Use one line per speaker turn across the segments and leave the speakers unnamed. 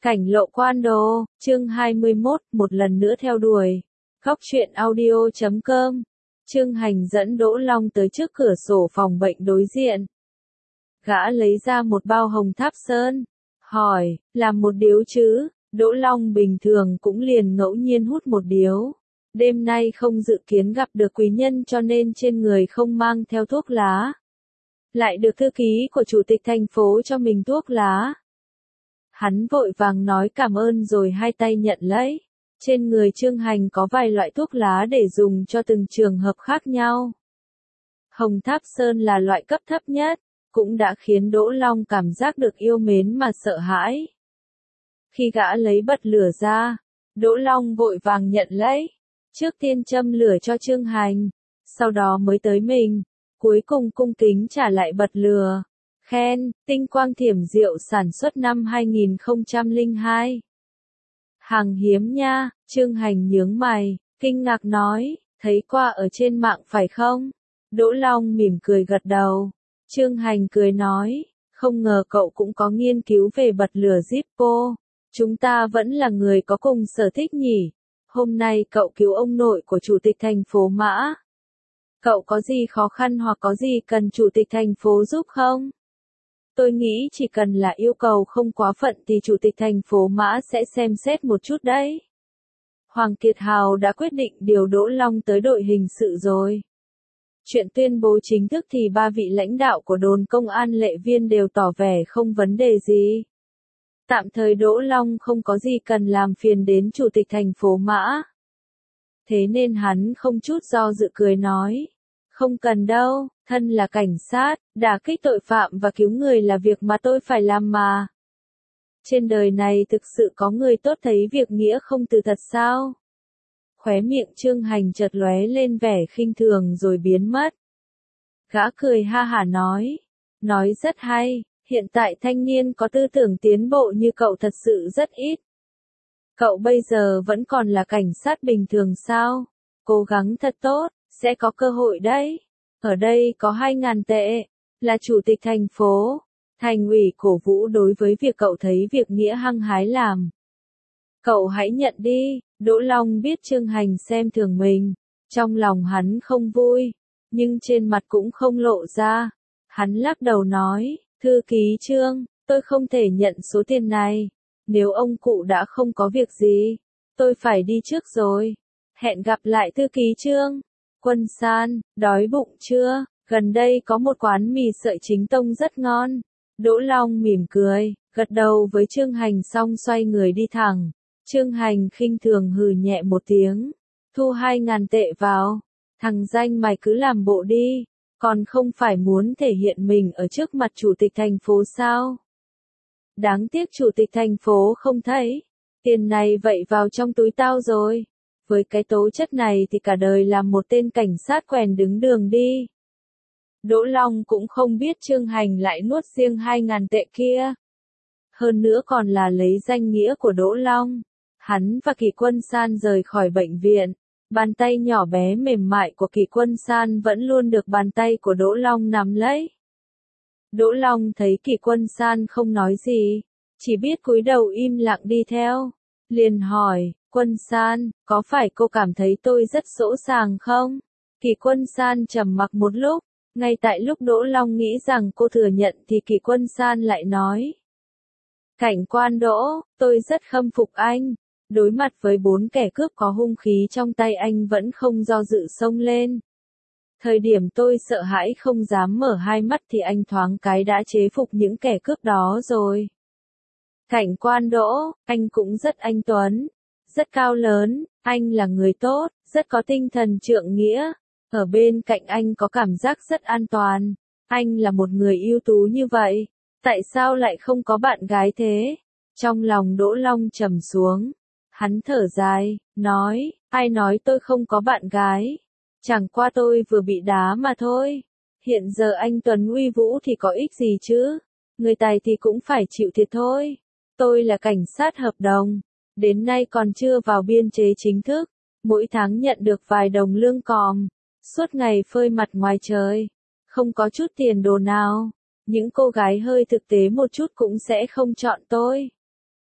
Cảnh lộ quan đồ, chương 21, một lần nữa theo đuổi. Góc truyện audio.com. Trương Hành dẫn Đỗ Long tới trước cửa sổ phòng bệnh đối diện. Gã lấy ra một bao hồng tháp sơn. Hỏi, làm một điếu chứ? Đỗ Long bình thường cũng liền ngẫu nhiên hút một điếu. Đêm nay không dự kiến gặp được quý nhân cho nên trên người không mang theo thuốc lá. Lại được thư ký của chủ tịch thành phố cho mình thuốc lá. Hắn vội vàng nói cảm ơn rồi hai tay nhận lấy. Trên người Trương Hành có vài loại thuốc lá để dùng cho từng trường hợp khác nhau. Hồng Tháp Sơn là loại cấp thấp nhất, cũng đã khiến Đỗ Long cảm giác được yêu mến mà sợ hãi. Khi gã lấy bật lửa ra, Đỗ Long vội vàng nhận lấy. Trước tiên châm lửa cho Trương Hành, sau đó mới tới mình, cuối cùng cung kính trả lại bật lửa. Khen, tinh quang thiểm diệu sản xuất năm 2002. Hàng hiếm nha, Trương Hành nhướng mày, kinh ngạc nói, thấy qua ở trên mạng phải không? Đỗ Long mỉm cười gật đầu. Trương Hành cười nói, không ngờ cậu cũng có nghiên cứu về bật lửa Zippo. Chúng ta vẫn là người có cùng sở thích nhỉ. Hôm nay cậu cứu ông nội của chủ tịch thành phố Mã. Cậu có gì khó khăn hoặc có gì cần chủ tịch thành phố giúp không? Tôi nghĩ chỉ cần là yêu cầu không quá phận thì chủ tịch thành phố Mã sẽ xem xét một chút đấy. Hoàng Kiệt Hào đã quyết định điều Đỗ Long tới đội hình sự rồi. Chuyện tuyên bố chính thức thì ba vị lãnh đạo của đồn công an Lệ Viên đều tỏ vẻ không vấn đề gì. Tạm thời Đỗ Long không có gì cần làm phiền đến chủ tịch thành phố Mã. Thế nên hắn không chút do dự cười nói. Không cần đâu, thân là cảnh sát, đả kích tội phạm và cứu người là việc mà tôi phải làm mà. Trên đời này thực sự có người tốt thấy việc nghĩa không từ thật sao? Khóe miệng Trương Hành chợt lóe lên vẻ khinh thường rồi biến mất. Gã cười ha hả nói rất hay, hiện tại thanh niên có tư tưởng tiến bộ như cậu thật sự rất ít. Cậu bây giờ vẫn còn là cảnh sát bình thường sao? Cố gắng thật tốt, sẽ có cơ hội đấy. Ở đây có 2.000 tệ, là chủ tịch thành phố. Thành ủy cổ vũ đối với việc cậu thấy việc nghĩa hăng hái làm. Cậu hãy nhận đi. Đỗ Long biết Trương Hành xem thường mình. Trong lòng hắn không vui, nhưng trên mặt cũng không lộ ra. Hắn lắc đầu nói, thư ký Trương, tôi không thể nhận số tiền này. Nếu ông cụ đã không có việc gì, tôi phải đi trước rồi. Hẹn gặp lại thư ký Trương. Quân San, đói bụng chưa? Gần đây có một quán mì sợi chính tông rất ngon. Đỗ Long mỉm cười, gật đầu với Trương Hành xong xoay người đi thẳng. Trương Hành khinh thường hừ nhẹ một tiếng. Thu 2.000 tệ vào. Thằng danh mày cứ làm bộ đi. Còn không phải muốn thể hiện mình ở trước mặt chủ tịch thành phố sao? Đáng tiếc chủ tịch thành phố không thấy. Tiền này vậy vào trong túi tao rồi. Với cái tố chất này thì cả đời làm một tên cảnh sát quèn đứng đường đi. Đỗ Long cũng không biết Trương Hành lại nuốt riêng 2.000 tệ kia. Hơn nữa còn là lấy danh nghĩa của Đỗ Long. Hắn và Kỳ Quân San rời khỏi bệnh viện. Bàn tay nhỏ bé mềm mại của Kỳ Quân San vẫn luôn được bàn tay của Đỗ Long nắm lấy. Đỗ Long thấy Kỳ Quân San không nói gì, chỉ biết cúi đầu im lặng đi theo. Liền hỏi, Quân San, có phải cô cảm thấy tôi rất sỗ sàng không? Kỳ Quân San trầm mặc một lúc, ngay tại lúc Đỗ Long nghĩ rằng cô thừa nhận thì Kỳ Quân San lại nói. Cảnh quan Đỗ, tôi rất khâm phục anh. Đối mặt với 4 kẻ cướp có hung khí trong tay anh vẫn không do dự xông lên. Thời điểm tôi sợ hãi không dám mở hai mắt thì anh thoáng cái đã chế phục những kẻ cướp đó rồi. Cảnh quan Đỗ, anh cũng rất anh tuấn, rất cao lớn, anh là người tốt, rất có tinh thần trượng nghĩa. Ở bên cạnh anh có cảm giác rất an toàn. Anh là một người ưu tú như vậy, tại sao lại không có bạn gái thế? Trong lòng Đỗ Long trầm xuống. Hắn thở dài, nói, ai nói tôi không có bạn gái? Chẳng qua tôi vừa bị đá mà thôi. Hiện giờ anh Tuấn uy vũ thì có ích gì chứ? Người tài thì cũng phải chịu thiệt thôi. Tôi là cảnh sát hợp đồng, đến nay còn chưa vào biên chế chính thức, mỗi tháng nhận được vài đồng lương còm, suốt ngày phơi mặt ngoài trời, không có chút tiền đồ nào. Những cô gái hơi thực tế một chút cũng sẽ không chọn tôi.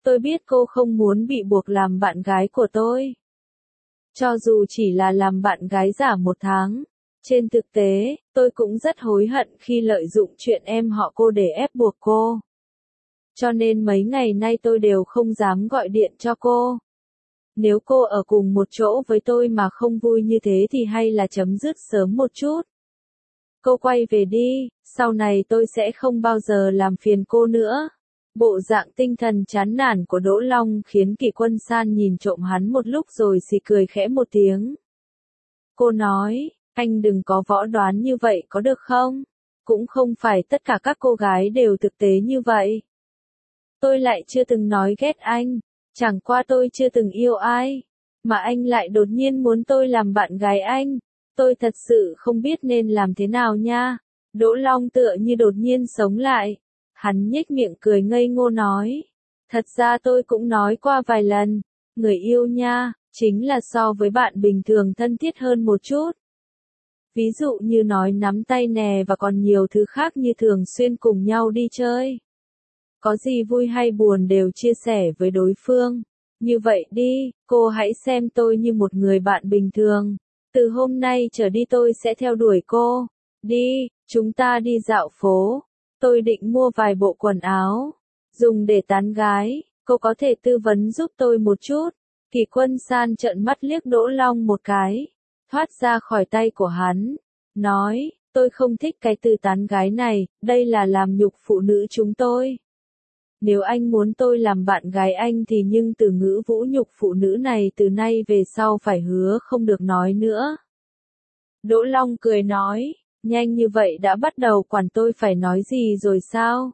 Tôi biết cô không muốn bị buộc làm bạn gái của tôi. Cho dù chỉ là làm bạn gái giả 1 tháng. Trên thực tế, tôi cũng rất hối hận khi lợi dụng chuyện em họ cô để ép buộc cô. Cho nên mấy ngày nay tôi đều không dám gọi điện cho cô. Nếu cô ở cùng một chỗ với tôi mà không vui như thế thì hay là chấm dứt sớm một chút. Cô quay về đi, sau này tôi sẽ không bao giờ làm phiền cô nữa. Bộ dạng tinh thần chán nản của Đỗ Long khiến Kỷ Quân San nhìn trộm hắn một lúc rồi xì cười khẽ một tiếng. Cô nói, anh đừng có võ đoán như vậy có được không? Cũng không phải tất cả các cô gái đều thực tế như vậy. Tôi lại chưa từng nói ghét anh, chẳng qua tôi chưa từng yêu ai, mà anh lại đột nhiên muốn tôi làm bạn gái anh. Tôi thật sự không biết nên làm thế nào nha. Đỗ Long tựa như đột nhiên sống lại. Hắn nhếch miệng cười ngây ngô nói. Thật ra tôi cũng nói qua vài lần, người yêu nha, chính là so với bạn bình thường thân thiết hơn một chút. Ví dụ như nói nắm tay nè và còn nhiều thứ khác như thường xuyên cùng nhau đi chơi. Có gì vui hay buồn đều chia sẻ với đối phương. Như vậy đi, cô hãy xem tôi như một người bạn bình thường. Từ hôm nay trở đi tôi sẽ theo đuổi cô. Đi, chúng ta đi dạo phố. Tôi định mua vài bộ quần áo, dùng để tán gái, cô có thể tư vấn giúp tôi một chút. Kỷ Quân San trợn mắt liếc Đỗ Long một cái, thoát ra khỏi tay của hắn, nói, tôi không thích cái từ tán gái này, đây là làm nhục phụ nữ chúng tôi. Nếu anh muốn tôi làm bạn gái anh thì nhưng từ ngữ vũ nhục phụ nữ này từ nay về sau phải hứa không được nói nữa. Đỗ Long cười nói. Nhanh như vậy đã bắt đầu quản tôi phải nói gì rồi sao?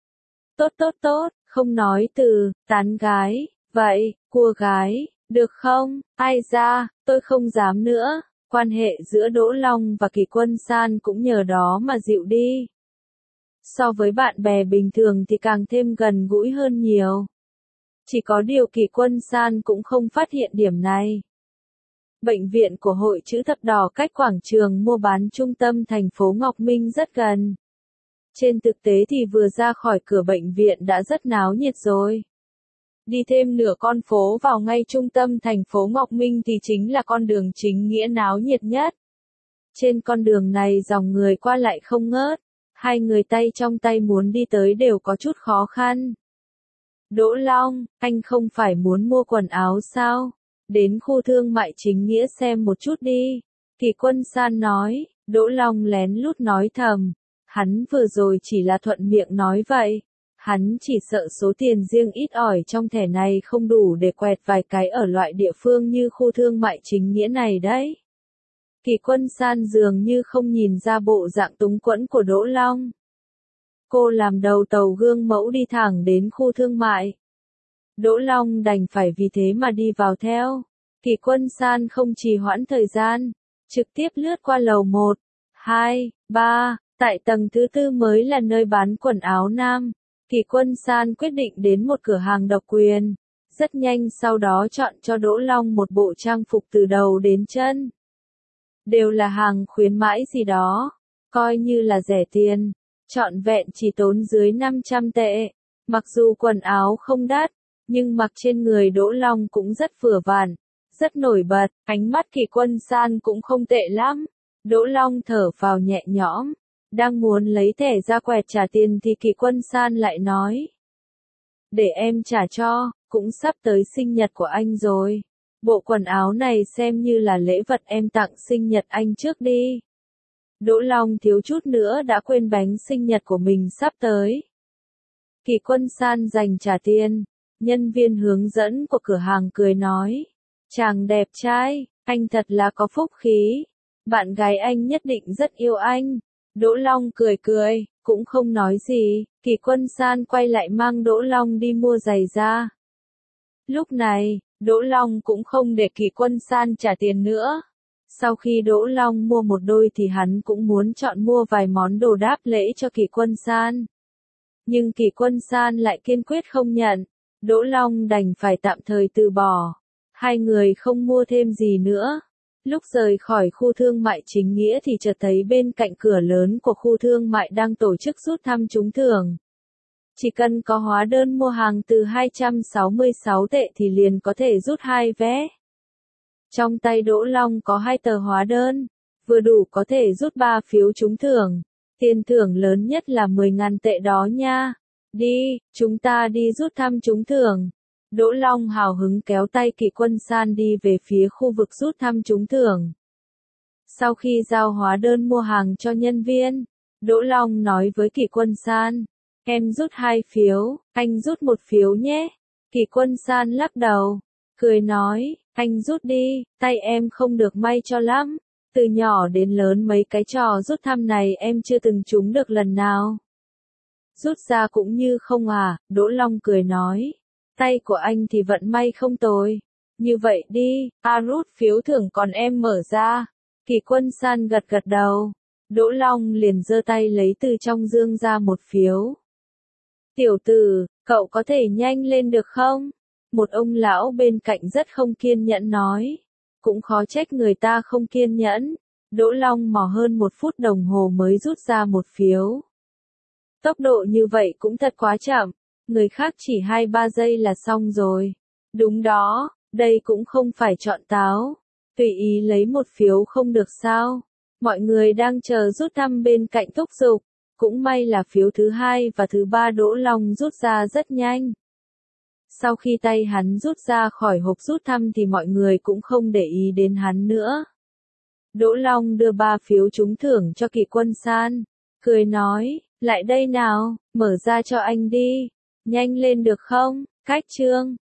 Tốt, không nói từ, tán gái, vậy, cua gái, được không? Ai ra, tôi không dám nữa. Quan hệ giữa Đỗ Long và Kỷ Quân San cũng nhờ đó mà dịu đi. So với bạn bè bình thường thì càng thêm gần gũi hơn nhiều. Chỉ có điều Kỷ Quân San cũng không phát hiện điểm này. Bệnh viện của Hội Chữ Thập Đỏ cách quảng trường mua bán trung tâm thành phố Ngọc Minh rất gần. Trên thực tế thì vừa ra khỏi cửa bệnh viện đã rất náo nhiệt rồi. Đi thêm nửa con phố vào ngay trung tâm thành phố Ngọc Minh thì chính là con đường chính nghĩa náo nhiệt nhất. Trên con đường này dòng người qua lại không ngớt, hai người tay trong tay muốn đi tới đều có chút khó khăn. Đỗ Long, anh không phải muốn mua quần áo sao? Đến khu thương mại chính nghĩa xem một chút đi. Kỷ Quân San nói. Đỗ Long lén lút nói thầm. Hắn vừa rồi chỉ là thuận miệng nói vậy. Hắn chỉ sợ số tiền riêng ít ỏi trong thẻ này không đủ để quẹt vài cái ở loại địa phương như khu thương mại chính nghĩa này đấy. Kỷ Quân San dường như không nhìn ra bộ dạng túng quẫn của Đỗ Long. Cô làm đầu tàu gương mẫu đi thẳng đến khu thương mại. Đỗ Long đành phải vì thế mà đi vào theo. Kỷ Quân San không trì hoãn thời gian, trực tiếp lướt qua lầu 1, 2, 3, tại tầng thứ 4 mới là nơi bán quần áo nam. Kỷ Quân San quyết định đến một cửa hàng độc quyền, rất nhanh sau đó chọn cho Đỗ Long một bộ trang phục từ đầu đến chân. Đều là hàng khuyến mãi gì đó, coi như là rẻ tiền, trọn vẹn chỉ tốn dưới 500 tệ. Mặc dù quần áo không đắt, nhưng mặc trên người Đỗ Long cũng rất vừa vặn, rất nổi bật, ánh mắt Kỷ Quân San cũng không tệ lắm. Đỗ Long thở phào nhẹ nhõm, đang muốn lấy thẻ ra quẹt trả tiền thì Kỷ Quân San lại nói. Để em trả cho, cũng sắp tới sinh nhật của anh rồi. Bộ quần áo này xem như là lễ vật em tặng sinh nhật anh trước đi. Đỗ Long thiếu chút nữa đã quên bánh sinh nhật của mình sắp tới. Kỷ Quân San dành trả tiền. Nhân viên hướng dẫn của cửa hàng cười nói. Chàng đẹp trai, anh thật là có phúc khí. Bạn gái anh nhất định rất yêu anh. Đỗ Long cười cười, cũng không nói gì. Kỷ Quân San quay lại mang Đỗ Long đi mua giày da. Lúc này, Đỗ Long cũng không để Kỷ Quân San trả tiền nữa. Sau khi Đỗ Long mua một đôi thì hắn cũng muốn chọn mua vài món đồ đáp lễ cho Kỷ Quân San. Nhưng Kỷ Quân San lại kiên quyết không nhận. Đỗ Long đành phải tạm thời từ bỏ. Hai người không mua thêm gì nữa. Lúc rời khỏi khu thương mại chính nghĩa thì chợt thấy bên cạnh cửa lớn của khu thương mại đang tổ chức rút thăm trúng thưởng. Chỉ cần có hóa đơn mua hàng từ 266 tệ thì liền có thể rút 2 vé. Trong tay Đỗ Long có 2 tờ hóa đơn, vừa đủ có thể rút 3 phiếu trúng thưởng. Tiền thưởng lớn nhất là 10.000 tệ đó nha. Đi, chúng ta đi rút thăm trúng thưởng. Đỗ Long hào hứng kéo tay Kỷ Quân San đi về phía khu vực rút thăm trúng thưởng. Sau khi giao hóa đơn mua hàng cho nhân viên, Đỗ Long nói với Kỷ Quân San, em rút 2 phiếu, anh rút 1 phiếu nhé. Kỷ Quân San lắc đầu, cười nói, anh rút đi, tay em không được may cho lắm. Từ nhỏ đến lớn mấy cái trò rút thăm này em chưa từng trúng được lần nào. Rút ra cũng như không à, Đỗ Long cười nói. Tay của anh thì vận may không tồi. Như vậy đi, rút phiếu thưởng còn em mở ra. Kỷ Quân San gật gật đầu. Đỗ Long liền giơ tay lấy từ trong dương ra 1 phiếu. Tiểu tử, cậu có thể nhanh lên được không? Một ông lão bên cạnh rất không kiên nhẫn nói. Cũng khó trách người ta không kiên nhẫn. Đỗ Long mò hơn 1 phút đồng hồ mới rút ra 1 phiếu. Tốc độ như vậy cũng thật quá chậm. Người khác chỉ 2-3 giây là xong rồi. Đúng đó, đây cũng không phải chọn táo. Tùy ý lấy 1 phiếu không được sao. Mọi người đang chờ rút thăm bên cạnh thúc giục. Cũng may là phiếu thứ 2 và thứ 3 Đỗ Long rút ra rất nhanh. Sau khi tay hắn rút ra khỏi hộp rút thăm thì mọi người cũng không để ý đến hắn nữa. Đỗ Long đưa 3 phiếu trúng thưởng cho Kỷ Quân San. Cười nói, lại đây nào, mở ra cho anh đi. Nhanh lên được không? Cách chương.